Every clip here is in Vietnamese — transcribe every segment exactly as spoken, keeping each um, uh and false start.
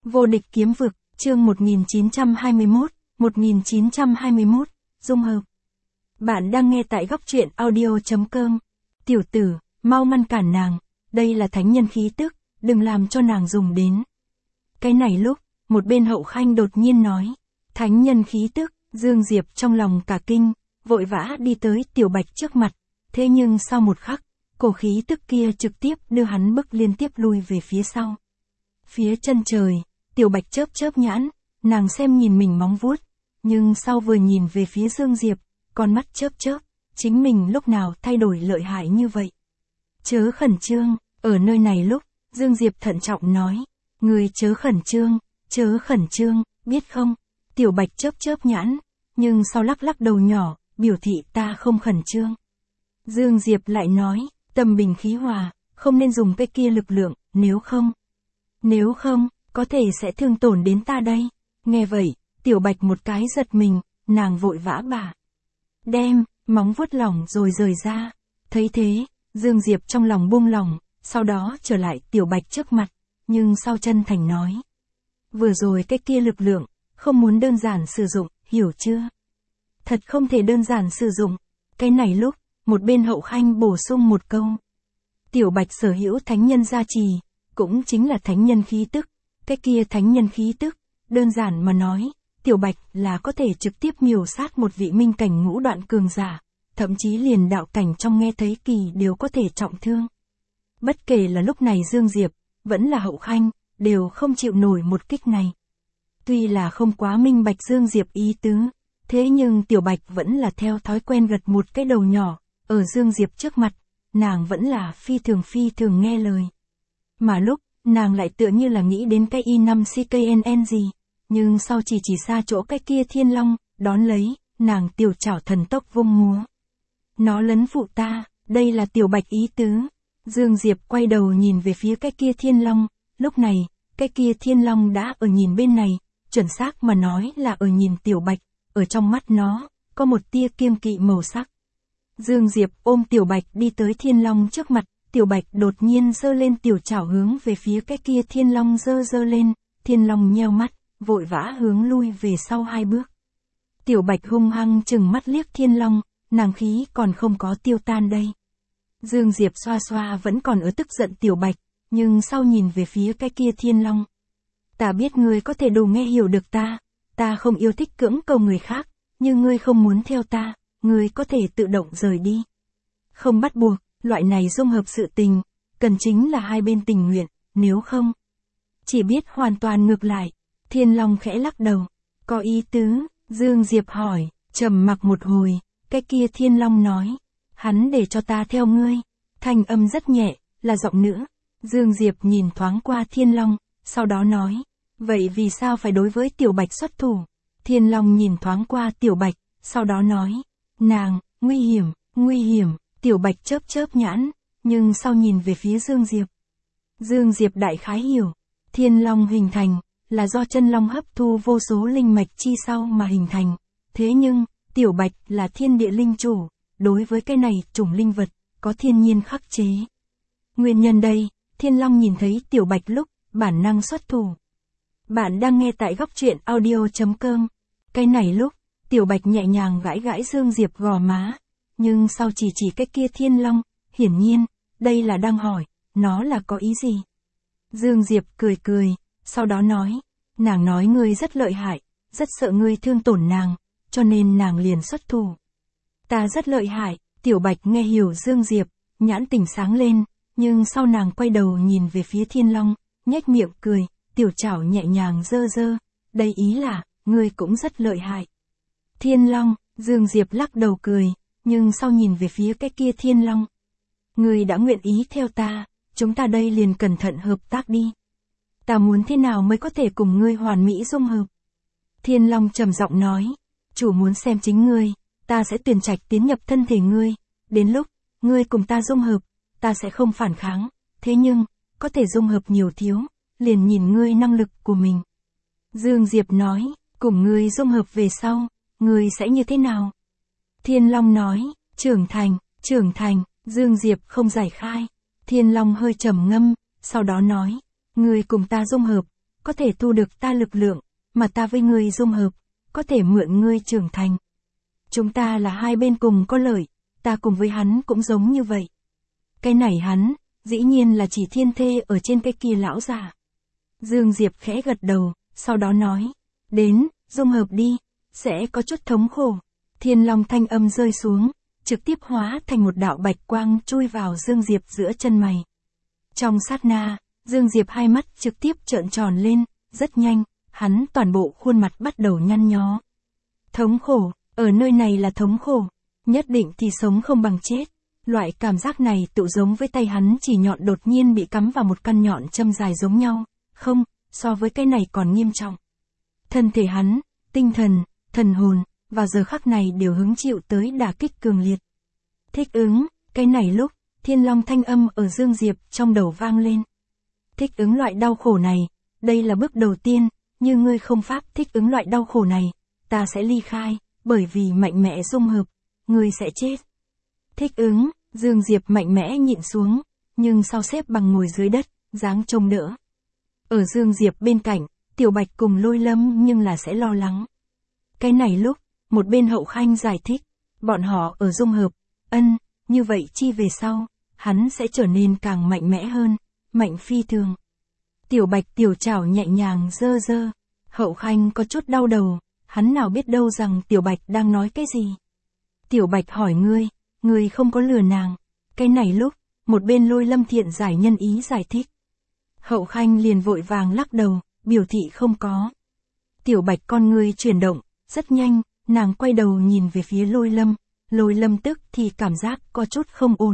Vô địch kiếm vực, chương một nghìn chín trăm hai mươi mốt, một nghìn chín trăm hai mươi mốt, dung hợp. Bạn đang nghe tại góc truyện audio chấm com. Tiểu tử, mau ngăn cản nàng, đây là thánh nhân khí tức, đừng làm cho nàng dùng đến. Cái này lúc, một bên hậu khanh đột nhiên nói, thánh nhân khí tức, Dương Diệp trong lòng cả kinh, vội vã đi tới Tiểu Bạch trước mặt, thế nhưng sau một khắc, cổ khí tức kia trực tiếp đưa hắn bức liên tiếp lui về phía sau. Phía chân trời, Tiểu Bạch chớp chớp nhãn, nàng xem nhìn mình móng vuốt, nhưng sau vừa nhìn về phía Dương Diệp, con mắt chớp chớp, chính mình lúc nào thay đổi lợi hại như vậy. Chớ khẩn trương, ở nơi này lúc, Dương Diệp thận trọng nói, người chớ khẩn trương, chớ khẩn trương, biết không? Tiểu Bạch chớp chớp nhãn, nhưng sau lắc lắc đầu nhỏ, biểu thị ta không khẩn trương. Dương Diệp lại nói, tâm bình khí hòa, không nên dùng cái kia lực lượng, nếu không, nếu không, có thể sẽ thương tổn đến ta đây. Nghe vậy, Tiểu Bạch một cái giật mình, nàng vội vã bà. Đem, móng vuốt lỏng rồi rời ra. Thấy thế, Dương Diệp trong lòng buông lỏng, sau đó trở lại Tiểu Bạch trước mặt, nhưng sau chân thành nói. Vừa rồi cái kia lực lượng, không muốn đơn giản sử dụng, hiểu chưa? Thật không thể đơn giản sử dụng. Cái này lúc, một bên hậu khanh bổ sung một câu. Tiểu Bạch sở hữu thánh nhân gia trì, cũng chính là thánh nhân khí tức. Cái kia thánh nhân khí tức, đơn giản mà nói, Tiểu Bạch là có thể trực tiếp miểu sát một vị minh cảnh ngũ đoạn cường giả, thậm chí liền đạo cảnh trong nghe thấy kỳ đều có thể trọng thương. Bất kể là lúc này Dương Diệp, vẫn là hậu khanh, đều không chịu nổi một kích này. Tuy là không quá minh bạch Dương Diệp ý tứ, thế nhưng Tiểu Bạch vẫn là theo thói quen gật một cái đầu nhỏ, ở Dương Diệp trước mặt, nàng vẫn là phi thường phi thường nghe lời. Mà lúc, nàng lại tựa như là nghĩ đến cái i năm C K N N gì, nhưng sau chỉ chỉ xa chỗ cái kia thiên long, đón lấy, nàng tiểu chảo thần tốc vung múa. Nó lấn phụ ta, đây là Tiểu Bạch ý tứ. Dương Diệp quay đầu nhìn về phía cái kia thiên long, lúc này, cái kia thiên long đã ở nhìn bên này, chuẩn xác mà nói là ở nhìn Tiểu Bạch, ở trong mắt nó, có một tia kiêng kỵ màu sắc. Dương Diệp ôm Tiểu Bạch đi tới thiên long trước mặt, Tiểu Bạch đột nhiên giơ lên tiểu chảo hướng về phía cái kia thiên long giơ giơ lên, thiên long nheo mắt, vội vã hướng lui về sau hai bước. Tiểu Bạch hung hăng chừng mắt liếc thiên long, nàng khí còn không có tiêu tan đây. Dương Diệp xoa xoa vẫn còn ở tức giận Tiểu Bạch, nhưng sau nhìn về phía cái kia thiên long. Ta biết ngươi có thể đủ nghe hiểu được ta, ta không yêu thích cưỡng cầu người khác, nhưng ngươi không muốn theo ta, ngươi có thể tự động rời đi. Không bắt buộc, loại này dung hợp sự tình, cần chính là hai bên tình nguyện, nếu không, chỉ biết hoàn toàn ngược lại. Thiên Long khẽ lắc đầu, có ý tứ, Dương Diệp hỏi, trầm mặc một hồi, cái kia Thiên Long nói, hắn để cho ta theo ngươi, thanh âm rất nhẹ, là giọng nữ. Dương Diệp nhìn thoáng qua Thiên Long, sau đó nói, vậy vì sao phải đối với Tiểu Bạch xuất thủ? Thiên Long nhìn thoáng qua Tiểu Bạch, sau đó nói, nàng, nguy hiểm, nguy hiểm. Tiểu Bạch chớp chớp nhãn, nhưng sau nhìn về phía Dương Diệp. Dương Diệp đại khái hiểu, Thiên Long hình thành, là do chân long hấp thu vô số linh mạch chi sau mà hình thành. Thế nhưng, Tiểu Bạch là thiên địa linh chủ, đối với cái này chủng linh vật, có thiên nhiên khắc chế. Nguyên nhân đây, Thiên Long nhìn thấy Tiểu Bạch lúc, bản năng xuất thủ. Bạn đang nghe tại góc truyện audio chấm com. Cái này lúc, Tiểu Bạch nhẹ nhàng gãi gãi Dương Diệp gò má. Nhưng sau chỉ chỉ cái kia thiên long, hiển nhiên, đây là đang hỏi, nó là có ý gì? Dương Diệp cười cười, sau đó nói, nàng nói ngươi rất lợi hại, rất sợ ngươi thương tổn nàng, cho nên nàng liền xuất thủ. Ta rất lợi hại, Tiểu Bạch nghe hiểu Dương Diệp, nhãn tỉnh sáng lên, nhưng sau nàng quay đầu nhìn về phía thiên long, nhếch miệng cười, tiểu chảo nhẹ nhàng giơ giơ, đây ý là, ngươi cũng rất lợi hại. Thiên Long, Dương Diệp lắc đầu cười. Nhưng sau nhìn về phía cái kia thiên long. Ngươi đã nguyện ý theo ta, chúng ta đây liền cẩn thận hợp tác đi. Ta muốn thế nào mới có thể cùng ngươi hoàn mỹ dung hợp? Thiên long trầm giọng nói, chủ muốn xem chính ngươi, ta sẽ tuyển trạch tiến nhập thân thể ngươi. Đến lúc, ngươi cùng ta dung hợp, ta sẽ không phản kháng, thế nhưng, có thể dung hợp nhiều thiếu, liền nhìn ngươi năng lực của mình. Dương Diệp nói, cùng ngươi dung hợp về sau, ngươi sẽ như thế nào? Thiên Long nói, trưởng thành, trưởng thành. Dương Diệp không giải khai. Thiên Long hơi trầm ngâm, sau đó nói, ngươi cùng ta dung hợp, có có thể thu được ta lực lượng, mà ta với ngươi dung hợp, có thể mượn ngươi trưởng thành. Chúng ta là hai bên cùng có lợi, ta cùng với hắn cũng giống như vậy. Cái này hắn, dĩ nhiên là chỉ thiên thê ở trên cái kia lão già. Dương Diệp khẽ gật đầu, sau đó nói, đến, dung hợp đi, sẽ có chút thống khổ. Thiên Long thanh âm rơi xuống, trực tiếp hóa thành một đạo bạch quang chui vào Dương Diệp giữa chân mày. Trong sát na, Dương Diệp hai mắt trực tiếp trợn tròn lên, rất nhanh, hắn toàn bộ khuôn mặt bắt đầu nhăn nhó. Thống khổ, ở nơi này là thống khổ, nhất định thì sống không bằng chết. Loại cảm giác này tự giống với tay hắn chỉ nhọn đột nhiên bị cắm vào một căn nhọn châm dài giống nhau, không, so với cái này còn nghiêm trọng. Thân thể hắn, tinh thần, thần hồn, vào giờ khắc này đều hứng chịu tới đả kích cường liệt. Thích ứng, cái này lúc, Thiên Long thanh âm ở Dương Diệp trong đầu vang lên. Thích ứng loại đau khổ này, đây là bước đầu tiên, như ngươi không pháp thích ứng loại đau khổ này, ta sẽ ly khai, bởi vì mạnh mẽ dung hợp, ngươi sẽ chết. Thích ứng, Dương Diệp mạnh mẽ nhịn xuống, nhưng sau xếp bằng ngồi dưới đất, dáng trông đỡ. Ở Dương Diệp bên cạnh, Tiểu Bạch cùng Lôi Lâm nhưng là sẽ lo lắng. Cái này lúc, một bên Hậu Khanh giải thích, bọn họ ở dung hợp, ân, như vậy chi về sau, hắn sẽ trở nên càng mạnh mẽ hơn, mạnh phi thường. Tiểu Bạch tiểu chảo nhẹ nhàng dơ dơ, Hậu Khanh có chút đau đầu, hắn nào biết đâu rằng Tiểu Bạch đang nói cái gì. Tiểu Bạch hỏi ngươi, ngươi không có lừa nàng. Cái này lúc, một bên Lôi Lâm thiện giải nhân ý giải thích. Hậu Khanh liền vội vàng lắc đầu, biểu thị không có. Tiểu Bạch con ngươi chuyển động, rất nhanh, nàng quay đầu nhìn về phía Lôi Lâm, Lôi Lâm tức thì cảm giác có chút không ổn.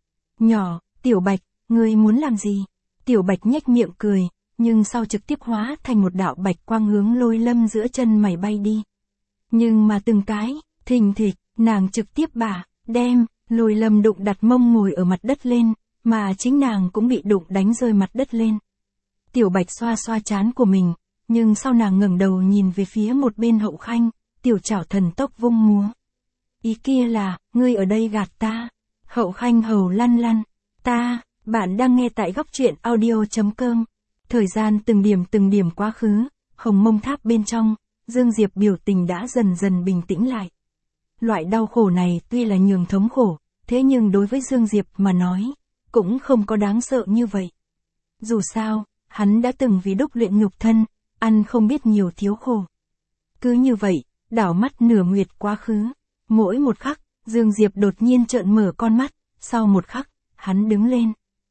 Nhỏ, Tiểu Bạch, ngươi muốn làm gì? Tiểu Bạch nhếch miệng cười, nhưng sau trực tiếp hóa thành một đạo bạch quang hướng Lôi Lâm giữa chân mày bay đi. Nhưng mà từng cái, thình thịch, nàng trực tiếp bả, đem, Lôi Lâm đụng đặt mông ngồi ở mặt đất lên, mà chính nàng cũng bị đụng đánh rơi mặt đất lên. Tiểu Bạch xoa xoa trán của mình, nhưng sau nàng ngẩng đầu nhìn về phía một bên Hậu Khanh, tiểu chảo thần tốc vung múa. Ý kia là, ngươi ở đây gạt ta. Hậu Khanh hầu lăn lăn, ta, bạn đang nghe tại góc truyện audio chấm com. Thời gian từng điểm từng điểm quá khứ, Hồng Mông Tháp bên trong, Dương Diệp biểu tình đã dần dần bình tĩnh lại. Loại đau khổ này tuy là nhường thống khổ, thế nhưng đối với Dương Diệp mà nói, cũng không có đáng sợ như vậy. Dù sao, hắn đã từng vì đúc luyện nhục thân, ăn không biết nhiều thiếu khổ. Cứ như vậy, đảo mắt nửa nguyệt quá khứ, mỗi một khắc, Dương Diệp đột nhiên trợn mở con mắt, sau một khắc, hắn đứng lên.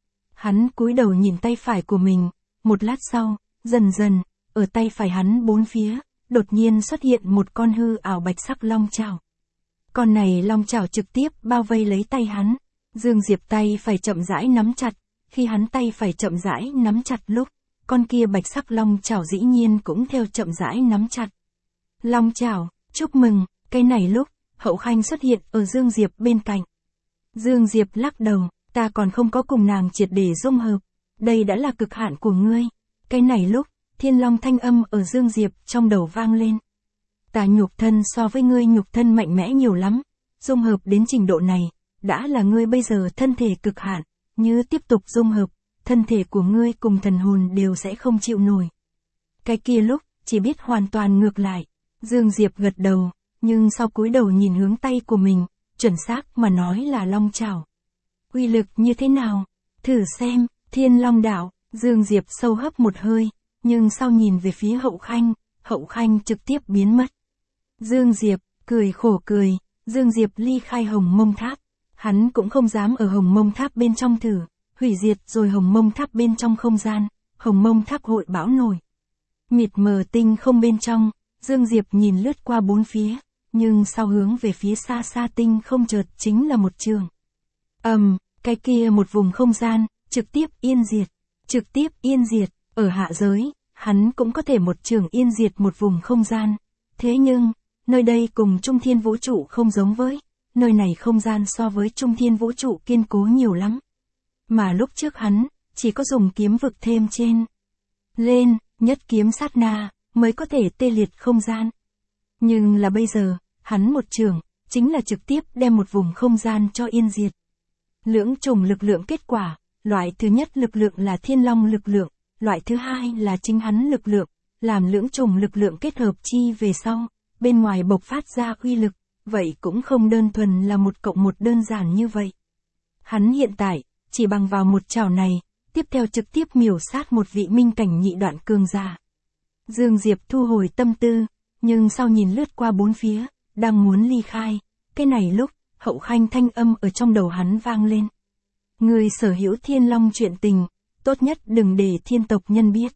Hắn cúi đầu nhìn tay phải của mình, một lát sau, dần dần, ở tay phải hắn bốn phía, đột nhiên xuất hiện một con hư ảo bạch sắc long chảo. Con này long chảo trực tiếp bao vây lấy tay hắn, Dương Diệp tay phải chậm rãi nắm chặt, khi hắn tay phải chậm rãi nắm chặt lúc, con kia bạch sắc long chảo dĩ nhiên cũng theo chậm rãi nắm chặt. Long chảo, chúc mừng, cái này lúc, Hậu Khanh xuất hiện ở Dương Diệp bên cạnh. Dương Diệp lắc đầu, ta còn không có cùng nàng triệt để dung hợp, đây đã là cực hạn của ngươi. Cái này lúc, Thiên Long thanh âm ở Dương Diệp trong đầu vang lên. Ta nhục thân so với ngươi nhục thân mạnh mẽ nhiều lắm, dung hợp đến trình độ này, đã là ngươi bây giờ thân thể cực hạn, như tiếp tục dung hợp, thân thể của ngươi cùng thần hồn đều sẽ không chịu nổi. Cái kia lúc, chỉ biết hoàn toàn ngược lại. Dương Diệp gật đầu, nhưng sau cúi đầu nhìn hướng tay của mình, chuẩn xác mà nói là long chảo. Uy lực như thế nào? Thử xem, Thiên Long đạo, Dương Diệp sâu hấp một hơi, nhưng sau nhìn về phía Hậu Khanh, Hậu Khanh trực tiếp biến mất. Dương Diệp, cười khổ cười, Dương Diệp ly khai Hồng Mông Tháp, hắn cũng không dám ở Hồng Mông Tháp bên trong thử, hủy diệt rồi Hồng Mông Tháp bên trong không gian, Hồng Mông Tháp hội bão nổi. Mịt mờ tinh không bên trong, Dương Diệp nhìn lướt qua bốn phía, nhưng sau hướng về phía xa xa tinh không chợt chính là một trường. Ầm, um, cái kia một vùng không gian, trực tiếp yên diệt, trực tiếp yên diệt, ở hạ giới, hắn cũng có thể một trường yên diệt một vùng không gian. Thế nhưng, nơi đây cùng Trung Thiên Vũ Trụ không giống với, nơi này không gian so với Trung Thiên Vũ Trụ kiên cố nhiều lắm. Mà lúc trước hắn, chỉ có dùng kiếm vực thêm trên lên, nhất kiếm sát na, mới có thể tê liệt không gian. Nhưng là bây giờ, hắn một trường, chính là trực tiếp đem một vùng không gian cho yên diệt. Lưỡng trùng lực lượng kết quả, loại thứ nhất lực lượng là Thiên Long lực lượng, Loại thứ hai là chính hắn lực lượng, làm lưỡng trùng lực lượng kết hợp chi về sau, bên ngoài bộc phát ra uy lực, vậy cũng không đơn thuần là một cộng một đơn giản như vậy. Hắn hiện tại, chỉ bằng vào một chảo này, tiếp theo trực tiếp miểu sát một vị minh cảnh nhị đoạn cường giả. Dương Diệp thu hồi tâm tư, nhưng sau nhìn lướt qua bốn phía, đang muốn ly khai, cái này lúc, Hậu Khanh thanh âm ở trong đầu hắn vang lên. Người sở hữu Thiên Long chuyện tình, tốt nhất đừng để thiên tộc nhân biết.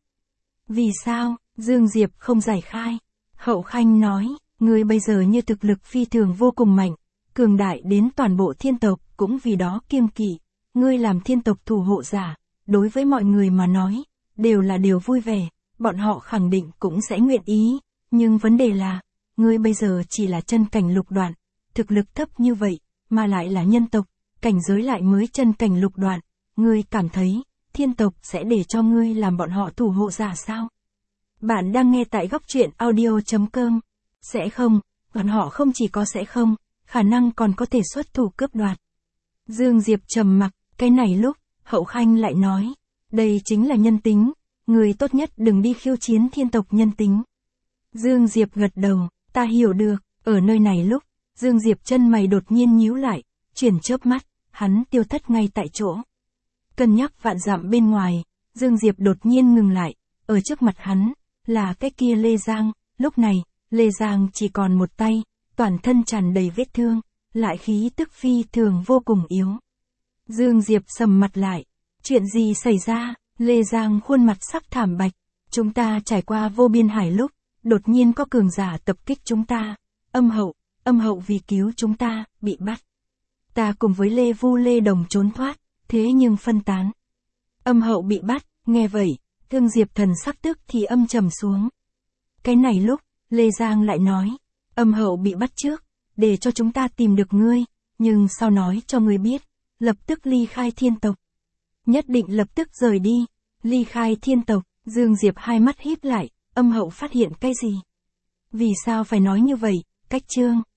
Vì sao? Dương Diệp không giải khai. Hậu Khanh nói, người bây giờ như thực lực phi thường vô cùng mạnh, cường đại đến toàn bộ thiên tộc cũng vì đó kiêng kỵ. Ngươi làm thiên tộc thủ hộ giả, đối với mọi người mà nói, đều là điều vui vẻ, bọn họ khẳng định cũng sẽ nguyện ý. Nhưng vấn đề là, ngươi bây giờ chỉ là chân cảnh lục đoạn, thực lực thấp như vậy, mà lại là nhân tộc, cảnh giới lại mới chân cảnh lục đoạn, ngươi cảm thấy, thiên tộc sẽ để cho ngươi làm bọn họ thủ hộ giả sao? Bạn đang nghe tại góc truyện audio chấm com. Sẽ không, bọn họ không chỉ có sẽ không, khả năng còn có thể xuất thủ cướp đoạt. Dương Diệp trầm mặc, cái này lúc, Hậu Khanh lại nói, đây chính là nhân tính, người tốt nhất đừng đi khiêu chiến thiên tộc nhân tính. Dương Diệp gật đầu, ta hiểu được, ở nơi này lúc, Dương Diệp chân mày đột nhiên nhíu lại, chuyển chớp mắt, hắn tiêu thất ngay tại chỗ. Cân nhắc vạn dặm bên ngoài, Dương Diệp đột nhiên ngừng lại, ở trước mặt hắn, là cái kia Lê Giang, lúc này, Lê Giang chỉ còn một tay, toàn thân tràn đầy vết thương, lại khí tức phi thường vô cùng yếu. Dương Diệp sầm mặt lại, chuyện gì xảy ra? Lê Giang khuôn mặt sắc thảm bạch, chúng ta trải qua vô biên hải lúc, đột nhiên có cường giả tập kích chúng ta, âm hậu, âm hậu vì cứu chúng ta, bị bắt. Ta cùng với Lê Vu Lê Đồng trốn thoát, thế nhưng phân tán. Âm hậu bị bắt, nghe vậy, Thương Diệp thần sắc tức thì âm trầm xuống. Cái này lúc, Lê Giang lại nói, âm hậu bị bắt trước, để cho chúng ta tìm được ngươi, nhưng sau nói cho ngươi biết, lập tức ly khai thiên tộc. Nhất định lập tức rời đi, ly khai thiên tộc. Dương Diệp hai mắt híp lại, âm hậu phát hiện cái gì? Vì sao phải nói như vậy? Cách chương